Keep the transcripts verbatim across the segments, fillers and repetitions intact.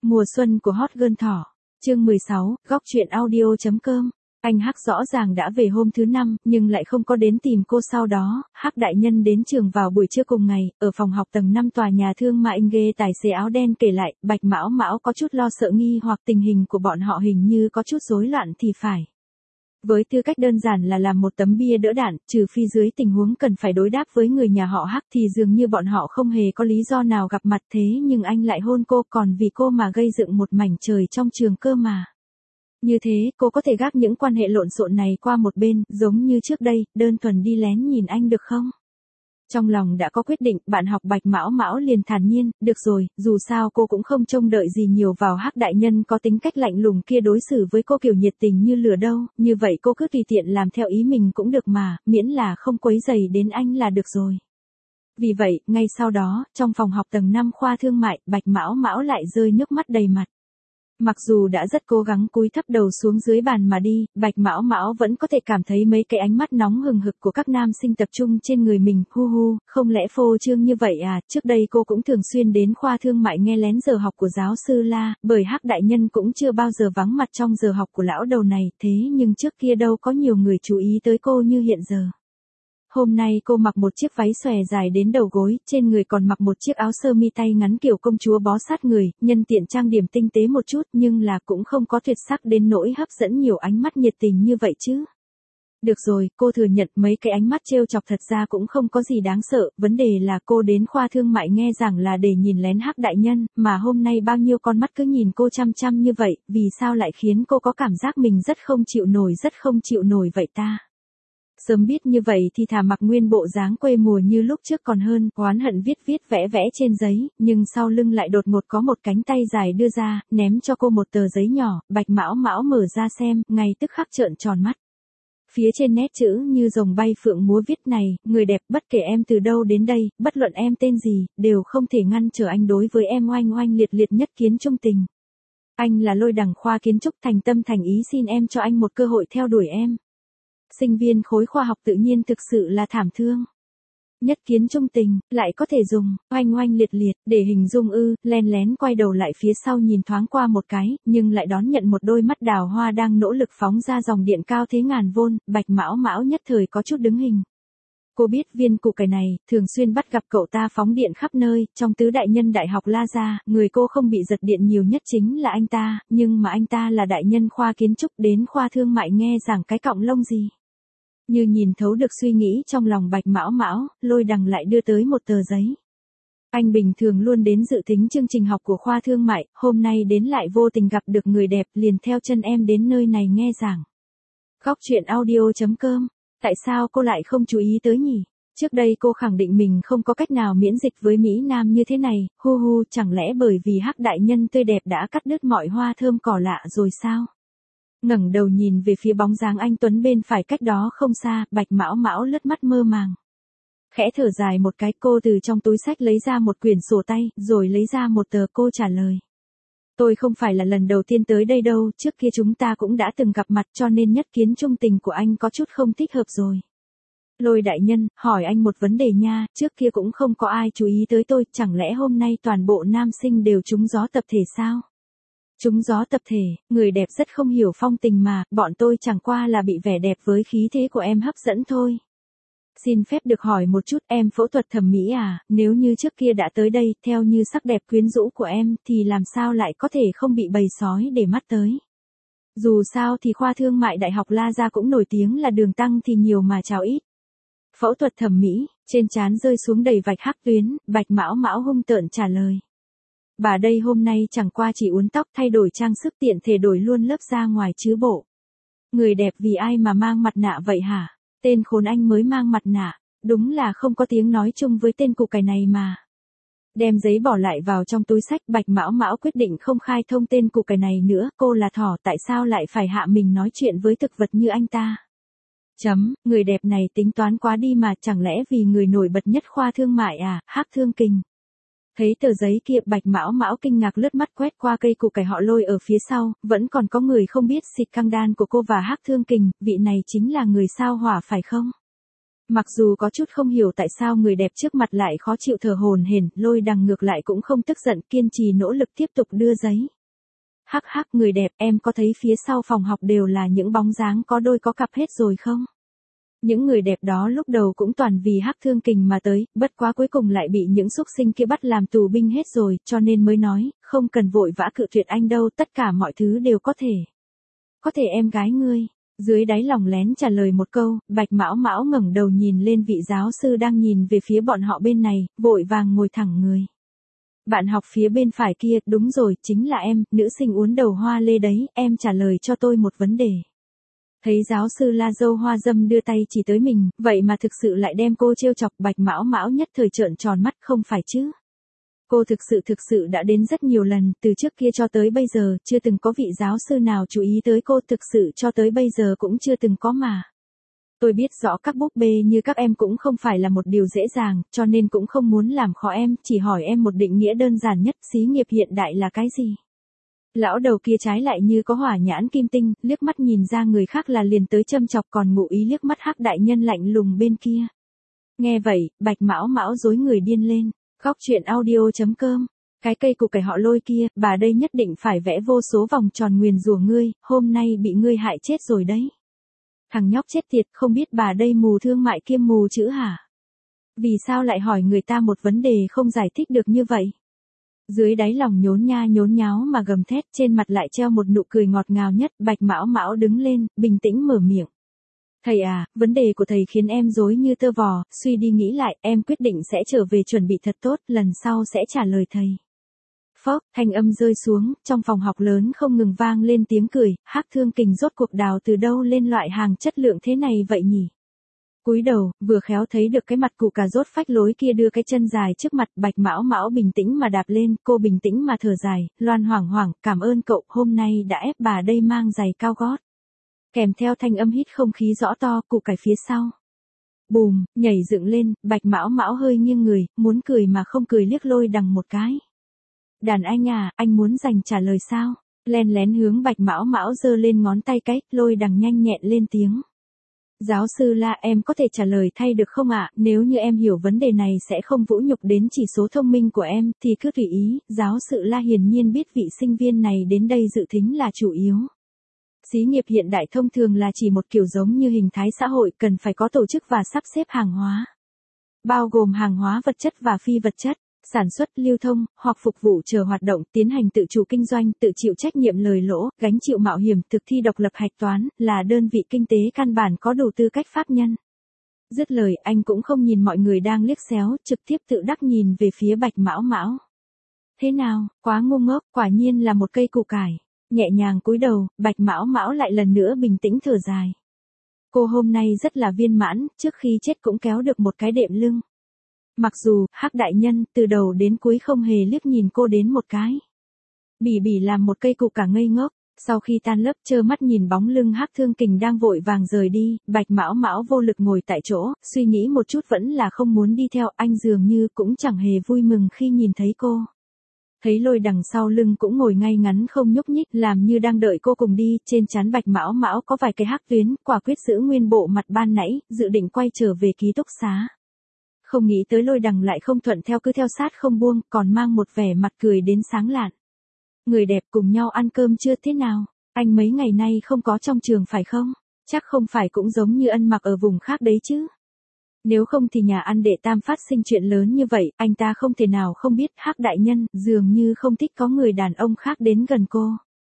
Mùa xuân của Hot Girl Thỏ. Chương mười sáu, góc truyện audio chấm com. Anh Hắc rõ ràng đã về hôm thứ năm, nhưng lại không có đến tìm cô sau đó. Hắc đại nhân đến trường vào buổi trưa cùng ngày, ở phòng học tầng năm tòa nhà thương mại Nghê tài xế áo đen kể lại, Bạch Mão Mão có chút lo sợ nghi hoặc tình hình của bọn họ hình như có chút rối loạn thì phải. Với tư cách đơn giản là làm một tấm bia đỡ đạn, trừ phi dưới tình huống cần phải đối đáp với người nhà họ Hắc thì dường như bọn họ không hề có lý do nào gặp mặt thế nhưng anh lại hôn cô còn vì cô mà gây dựng một mảnh trời trong trường cơ mà. Như thế cô có thể gác những quan hệ lộn xộn này qua một bên, giống như trước đây, đơn thuần đi lén nhìn anh được không? Trong lòng đã có quyết định, bạn học Bạch Mão Mão liền thản nhiên, được rồi, dù sao cô cũng không trông đợi gì nhiều vào Hắc đại nhân có tính cách lạnh lùng kia đối xử với cô kiểu nhiệt tình như lửa đâu, như vậy cô cứ tùy tiện làm theo ý mình cũng được mà, miễn là không quấy rầy đến anh là được rồi. Vì vậy, ngay sau đó, trong phòng học tầng năm khoa thương mại, Bạch Mão Mão lại rơi nước mắt đầy mặt. Mặc dù đã rất cố gắng cúi thấp đầu xuống dưới bàn mà đi, Bạch Mão Mão vẫn có thể cảm thấy mấy cái ánh mắt nóng hừng hực của các nam sinh tập trung trên người mình, hu hu, không lẽ phô trương như vậy à, trước đây cô cũng thường xuyên đến khoa thương mại nghe lén giờ học của giáo sư La, bởi Hắc đại nhân cũng chưa bao giờ vắng mặt trong giờ học của lão đầu này, thế nhưng trước kia đâu có nhiều người chú ý tới cô như hiện giờ. Hôm nay cô mặc một chiếc váy xòe dài đến đầu gối, trên người còn mặc một chiếc áo sơ mi tay ngắn kiểu công chúa bó sát người, nhân tiện trang điểm tinh tế một chút nhưng là cũng không có tuyệt sắc đến nỗi hấp dẫn nhiều ánh mắt nhiệt tình như vậy chứ. Được rồi, cô thừa nhận mấy cái ánh mắt trêu chọc thật ra cũng không có gì đáng sợ, vấn đề là cô đến khoa thương mại nghe rằng là để nhìn lén Hắc đại nhân, mà hôm nay bao nhiêu con mắt cứ nhìn cô chăm chăm như vậy, vì sao lại khiến cô có cảm giác mình rất không chịu nổi rất không chịu nổi vậy ta? Sớm biết như vậy thì thà mặc nguyên bộ dáng quê mùa như lúc trước còn hơn, oán hận viết viết vẽ vẽ trên giấy, nhưng sau lưng lại đột ngột có một cánh tay dài đưa ra, ném cho cô một tờ giấy nhỏ, Bạch Mão Mão mở ra xem, ngay tức khắc trợn tròn mắt. Phía trên nét chữ như rồng bay phượng múa viết này, người đẹp bất kể em từ đâu đến đây, bất luận em tên gì, đều không thể ngăn trở anh đối với em oanh oanh liệt liệt nhất kiến trung tình. Anh là Lôi Đằng khoa kiến trúc thành tâm thành ý xin em cho anh một cơ hội theo đuổi em. Sinh viên khối khoa học tự nhiên thực sự là thảm thương. Nhất kiến trung tình, lại có thể dùng, oanh oanh liệt liệt, để hình dung ư, len lén quay đầu lại phía sau nhìn thoáng qua một cái, nhưng lại đón nhận một đôi mắt đào hoa đang nỗ lực phóng ra dòng điện cao thế ngàn vôn, Bạch Mão Mão nhất thời có chút đứng hình. Cô biết viên củ cải này, thường xuyên bắt gặp cậu ta phóng điện khắp nơi, trong tứ đại nhân đại học La Gia, người cô không bị giật điện nhiều nhất chính là anh ta, nhưng mà anh ta là đại nhân khoa kiến trúc đến khoa thương mại nghe giảng cái cọng lông gì. Như nhìn thấu được suy nghĩ trong lòng Bạch Mão Mão, Lôi Đằng lại đưa tới một tờ giấy. Anh bình thường luôn đến dự tính chương trình học của khoa thương mại, hôm nay đến lại vô tình gặp được người đẹp liền theo chân em đến nơi này nghe giảng. Góc truyện audio chấm com. Tại sao cô lại không chú ý tới nhỉ? Trước đây cô khẳng định mình không có cách nào miễn dịch với Mỹ Nam như thế này, hu hu, chẳng lẽ bởi vì Hắc đại nhân tươi đẹp đã cắt đứt mọi hoa thơm cỏ lạ rồi sao? Ngẩng đầu nhìn về phía bóng dáng anh Tuấn bên phải cách đó không xa, Bạch Mão Mão lướt mắt mơ màng. Khẽ thở dài một cái, cô từ trong túi xách lấy ra một quyển sổ tay, rồi lấy ra một tờ, cô trả lời. Tôi không phải là lần đầu tiên tới đây đâu, trước kia chúng ta cũng đã từng gặp mặt cho nên nhất kiến trung tình của anh có chút không thích hợp rồi. Lôi đại nhân, hỏi anh một vấn đề nha, trước kia cũng không có ai chú ý tới tôi, chẳng lẽ hôm nay toàn bộ nam sinh đều trúng gió tập thể sao? Trúng gió tập thể, người đẹp rất không hiểu phong tình mà, bọn tôi chẳng qua là bị vẻ đẹp với khí thế của em hấp dẫn thôi. Xin phép được hỏi một chút, em phẫu thuật thẩm mỹ à, nếu như trước kia đã tới đây, theo như sắc đẹp quyến rũ của em, thì làm sao lại có thể không bị bầy sói để mắt tới. Dù sao thì khoa thương mại đại học La Gia cũng nổi tiếng là đường tăng thì nhiều mà chào ít. Phẫu thuật thẩm mỹ, trên trán rơi xuống đầy vạch hắc tuyến, Bạch Mão Mão hung tợn trả lời. Bà đây hôm nay chẳng qua chỉ uốn tóc thay đổi trang sức tiện thể đổi luôn lớp ra ngoài chứ bộ. Người đẹp vì ai mà mang mặt nạ vậy hả? Tên khốn anh mới mang mặt nạ, đúng là không có tiếng nói chung với tên củ cải này mà. Đem giấy bỏ lại vào trong túi xách, Bạch Mão Mão quyết định không khai thông tên củ cải này nữa, cô là thỏ tại sao lại phải hạ mình nói chuyện với thực vật như anh ta. Chấm, người đẹp này tính toán quá đi mà, chẳng lẽ vì người nổi bật nhất khoa thương mại à, Hắc Thương Kình. Thấy tờ giấy kia, Bạch Mão Mão kinh ngạc lướt mắt quét qua cây củ cải họ Lôi ở phía sau, vẫn còn có người không biết xịt căng đan của cô và Hắc Thương Kình, vị này chính là người sao hỏa phải không? Mặc dù có chút không hiểu tại sao người đẹp trước mặt lại khó chịu thở hổn hển, Lôi Đằng ngược lại cũng không tức giận, kiên trì nỗ lực tiếp tục đưa giấy. Hắc hắc người đẹp, em có thấy phía sau phòng học đều là những bóng dáng có đôi có cặp hết rồi không? Những người đẹp đó lúc đầu cũng toàn vì Hắc Thương Kình mà tới, bất quá cuối cùng lại bị những súc sinh kia bắt làm tù binh hết rồi, cho nên mới nói, không cần vội vã cự tuyệt anh đâu, tất cả mọi thứ đều có thể. Có thể em gái ngươi. Dưới đáy lòng lén trả lời một câu, Bạch Mão Mão ngẩng đầu nhìn lên vị giáo sư đang nhìn về phía bọn họ bên này, vội vàng ngồi thẳng người. Bạn học phía bên phải kia, đúng rồi, chính là em, nữ sinh uốn đầu hoa lê đấy, em trả lời cho tôi một vấn đề. Thấy giáo sư La Dâu Hoa Dâm đưa tay chỉ tới mình, vậy mà thực sự lại đem cô trêu chọc. Bạch Mão Mão nhất thời trợn tròn mắt, không phải chứ. Cô thực sự thực sự đã đến rất nhiều lần, từ trước kia cho tới bây giờ, chưa từng có vị giáo sư nào chú ý tới cô, thực sự cho tới bây giờ cũng chưa từng có mà. Tôi biết rõ các búp bê như các em cũng không phải là một điều dễ dàng, cho nên cũng không muốn làm khó em, chỉ hỏi em một định nghĩa đơn giản nhất, xí nghiệp hiện đại là cái gì? Lão đầu kia trái lại như có hỏa nhãn kim tinh, liếc mắt nhìn ra người khác là liền tới châm chọc, còn ngụ ý liếc mắt Hắc đại nhân lạnh lùng bên kia. Nghe vậy, Bạch Mão Mão rối người điên lên. Góc truyện audio chấm com. Cái cây củ cải họ Lôi kia, bà đây nhất định phải vẽ vô số vòng tròn nguyền rủa ngươi, hôm nay bị ngươi hại chết rồi đấy. Thằng nhóc chết tiệt, không biết bà đây mù thương mại kiêm mù chữ hả? Vì sao lại hỏi người ta một vấn đề không giải thích được như vậy? Dưới đáy lòng nhốn nha nhốn nháo mà gầm thét, trên mặt lại treo một nụ cười ngọt ngào nhất. Bạch Mão Mão đứng lên, bình tĩnh mở miệng. Thầy à, vấn đề của thầy khiến em rối như tơ vò, suy đi nghĩ lại, em quyết định sẽ trở về chuẩn bị thật tốt, lần sau sẽ trả lời thầy. Phốc, thanh âm rơi xuống, trong phòng học lớn không ngừng vang lên tiếng cười. Hắc Thương Kình rốt cuộc đào từ đâu lên loại hàng chất lượng thế này vậy nhỉ? Cúi đầu, vừa khéo thấy được cái mặt cụ cà rốt phách lối kia đưa cái chân dài trước mặt. Bạch Mão Mão bình tĩnh mà đạp lên, cô bình tĩnh mà thở dài, Loan hoảng hoảng, cảm ơn cậu, hôm nay đã ép bà đây mang giày cao gót. Kèm theo thanh âm hít không khí rõ to, cụ cải phía sau. Bùm, nhảy dựng lên, Bạch Mão Mão hơi nghiêng người, muốn cười mà không cười liếc Lôi Đằng một cái. Đàn anh à, anh muốn dành trả lời sao? Len lén hướng Bạch Mão Mão giơ lên ngón tay cái, Lôi Đằng nhanh nhẹn lên tiếng. Giáo sư La, em có thể trả lời thay được không ạ? Nếu như em hiểu vấn đề này sẽ không vũ nhục đến chỉ số thông minh của em, thì cứ tùy ý. Giáo sư La hiển nhiên biết vị sinh viên này đến đây dự thính là chủ yếu. Xí nghiệp hiện đại thông thường là chỉ một kiểu giống như hình thái xã hội, cần phải có tổ chức và sắp xếp hàng hóa. Bao gồm hàng hóa vật chất và phi vật chất, sản xuất, lưu thông, hoặc phục vụ chờ hoạt động, tiến hành tự chủ kinh doanh, tự chịu trách nhiệm lời lỗ, gánh chịu mạo hiểm, thực thi độc lập hạch toán, là đơn vị kinh tế căn bản có đủ tư cách pháp nhân. Dứt lời, anh cũng không nhìn mọi người đang liếc xéo, trực tiếp tự đắc nhìn về phía Bạch Mão Mão. Thế nào, quá ngu ngốc, quả nhiên là một cây củ cải. Nhẹ nhàng cúi đầu, Bạch Mão Mão lại lần nữa bình tĩnh thở dài. Cô hôm nay rất là viên mãn, trước khi chết cũng kéo được một cái đệm lưng. Mặc dù, Hắc đại nhân, từ đầu đến cuối không hề liếc nhìn cô đến một cái. Bỉ bỉ làm một cây củ cả ngây ngốc, sau khi tan lớp trơ mắt nhìn bóng lưng Hắc Thương Kình đang vội vàng rời đi, Bạch Mão Mão vô lực ngồi tại chỗ, suy nghĩ một chút vẫn là không muốn đi theo, anh dường như cũng chẳng hề vui mừng khi nhìn thấy cô. Thấy Lôi đằng sau lưng cũng ngồi ngay ngắn không nhúc nhích, làm như đang đợi cô cùng đi, trên trán Bạch Mão Mão có vài cái hắc tuyến, quả quyết giữ nguyên bộ mặt ban nãy, dự định quay trở về ký túc xá. Không nghĩ tới Lôi đằng lại không thuận theo, cứ theo sát không buông, còn mang một vẻ mặt cười đến sáng lạn. Người đẹp cùng nhau ăn cơm chưa thế nào? Anh mấy ngày nay không có trong trường phải không? Chắc không phải cũng giống như Ân Mặc ở vùng khác đấy chứ? Nếu không thì nhà ăn Đệ Tam phát sinh chuyện lớn như vậy, anh ta không thể nào không biết. Hắc đại nhân dường như không thích có người đàn ông khác đến gần cô.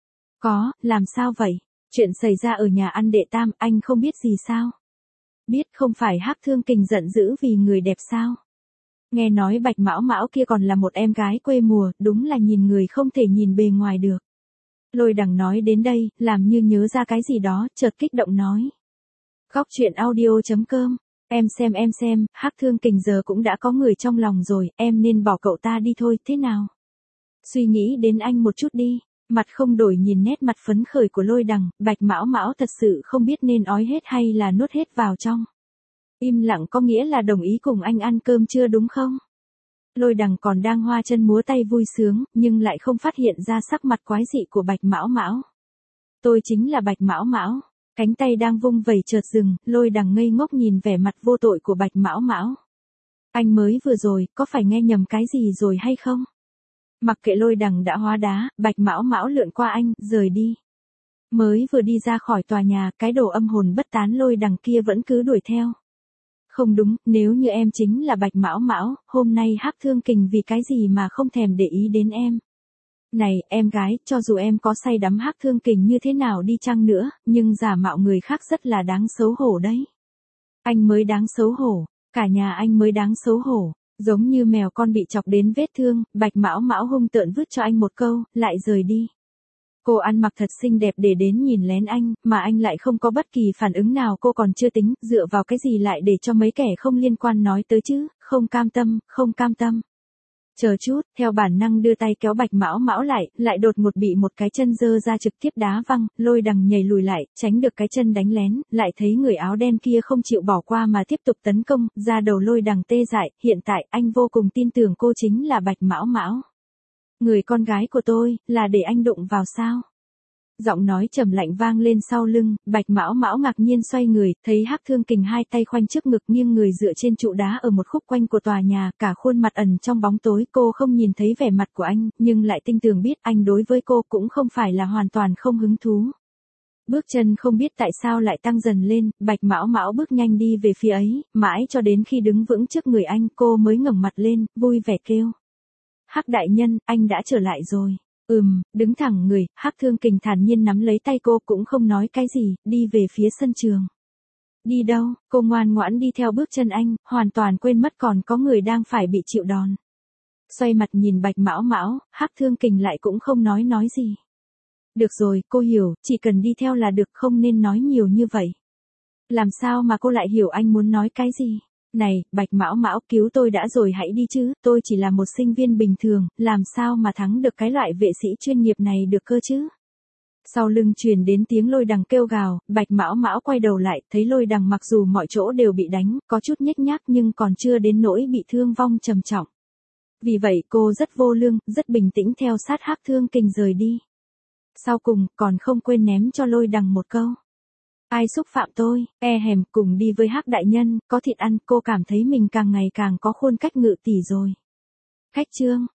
Có, làm sao vậy? Chuyện xảy ra ở nhà ăn Đệ Tam, anh không biết gì sao? Biết, không phải Hắc Thương Kình giận dữ vì người đẹp sao? Nghe nói Bạch Mão Mão kia còn là một em gái quê mùa, đúng là nhìn người không thể nhìn bề ngoài được. Lôi đằng nói đến đây, làm như nhớ ra cái gì đó, chợt kích động nói. Góc truyện audio chấm com. Em xem em xem, Hắc Thương Kình giờ cũng đã có người trong lòng rồi, em nên bỏ cậu ta đi thôi, thế nào? Suy nghĩ đến anh một chút đi. Mặt không đổi nhìn nét mặt phấn khởi của Lôi đằng, Bạch Mão Mão thật sự không biết nên ói hết hay là nuốt hết vào trong. Im lặng có nghĩa là đồng ý cùng anh ăn cơm chưa đúng không? Lôi đằng còn đang hoa chân múa tay vui sướng, nhưng lại không phát hiện ra sắc mặt quái dị của Bạch Mão Mão. Tôi chính là Bạch Mão Mão. Cánh tay đang vung vẩy chợt dừng, Lôi đằng ngây ngốc nhìn vẻ mặt vô tội của Bạch Mão Mão. Anh mới vừa rồi, có phải nghe nhầm cái gì rồi hay không? Mặc kệ Lôi Đằng đã hóa đá, Bạch Mão Mão lượn qua anh, rời đi. Mới vừa đi ra khỏi tòa nhà, cái đồ âm hồn bất tán Lôi Đằng kia vẫn cứ đuổi theo. Không đúng, nếu như em chính là Bạch Mão Mão, hôm nay Hắc Thương Kình vì cái gì mà không thèm để ý đến em. Này, em gái, cho dù em có say đắm Hắc Thương Kình như thế nào đi chăng nữa, nhưng giả mạo người khác rất là đáng xấu hổ đấy. Anh mới đáng xấu hổ, cả nhà anh mới đáng xấu hổ. Giống như mèo con bị chọc đến vết thương, Bạch Mão Mão hung tợn vứt cho anh một câu, lại rời đi. Cô ăn mặc thật xinh đẹp để đến nhìn lén anh, mà anh lại không có bất kỳ phản ứng nào. Cô còn chưa tính, dựa vào cái gì lại để cho mấy kẻ không liên quan nói tới chứ, không cam tâm, không cam tâm. Chờ chút, theo bản năng đưa tay kéo Bạch Mão Mão lại, lại đột ngột bị một cái chân giơ ra trực tiếp đá văng. Lôi Đằng nhảy lùi lại, tránh được cái chân đánh lén, lại thấy người áo đen kia không chịu bỏ qua mà tiếp tục tấn công, ra đầu Lôi Đằng tê dại. Hiện tại anh vô cùng tin tưởng cô chính là Bạch Mão Mão. Người con gái của tôi, là để anh đụng vào sao? Giọng nói trầm lạnh vang lên sau lưng, Bạch Mão Mão ngạc nhiên xoay người, thấy Hắc Thương Kình hai tay khoanh trước ngực nghiêng người dựa trên trụ đá ở một khúc quanh của tòa nhà, cả khuôn mặt ẩn trong bóng tối. Cô không nhìn thấy vẻ mặt của anh, nhưng lại tinh tường biết anh đối với cô cũng không phải là hoàn toàn không hứng thú. Bước chân không biết tại sao lại tăng dần lên, Bạch Mão Mão bước nhanh đi về phía ấy, mãi cho đến khi đứng vững trước người anh, cô mới ngẩng mặt lên, vui vẻ kêu. Hắc đại nhân, anh đã trở lại rồi. Ừm, đứng thẳng người, Hắc Thương Kình thản nhiên nắm lấy tay cô cũng không nói cái gì, đi về phía sân trường. Đi đâu, cô ngoan ngoãn đi theo bước chân anh, hoàn toàn quên mất còn có người đang phải bị chịu đòn. Xoay mặt nhìn Bạch Mão Mão, Hắc Thương Kình lại cũng không nói nói gì. Được rồi, cô hiểu, chỉ cần đi theo là được, không nên nói nhiều như vậy. Làm sao mà cô lại hiểu anh muốn nói cái gì? Này, Bạch Mão Mão, cứu tôi đã rồi hãy đi chứ, tôi chỉ là một sinh viên bình thường, làm sao mà thắng được cái loại vệ sĩ chuyên nghiệp này được cơ chứ? Sau lưng truyền đến tiếng Lôi Đằng kêu gào, Bạch Mão Mão quay đầu lại, thấy Lôi Đằng mặc dù mọi chỗ đều bị đánh, có chút nhếch nhác nhưng còn chưa đến nỗi bị thương vong trầm trọng. Vì vậy cô rất vô lương, rất bình tĩnh theo sát Hắc Thương Kình rời đi. Sau cùng, còn không quên ném cho Lôi Đằng một câu. Ai xúc phạm tôi, e hèm, cùng đi với Hắc đại nhân, có thịt ăn. Cô cảm thấy mình càng ngày càng có khuôn cách ngự tỷ rồi. Khách trương.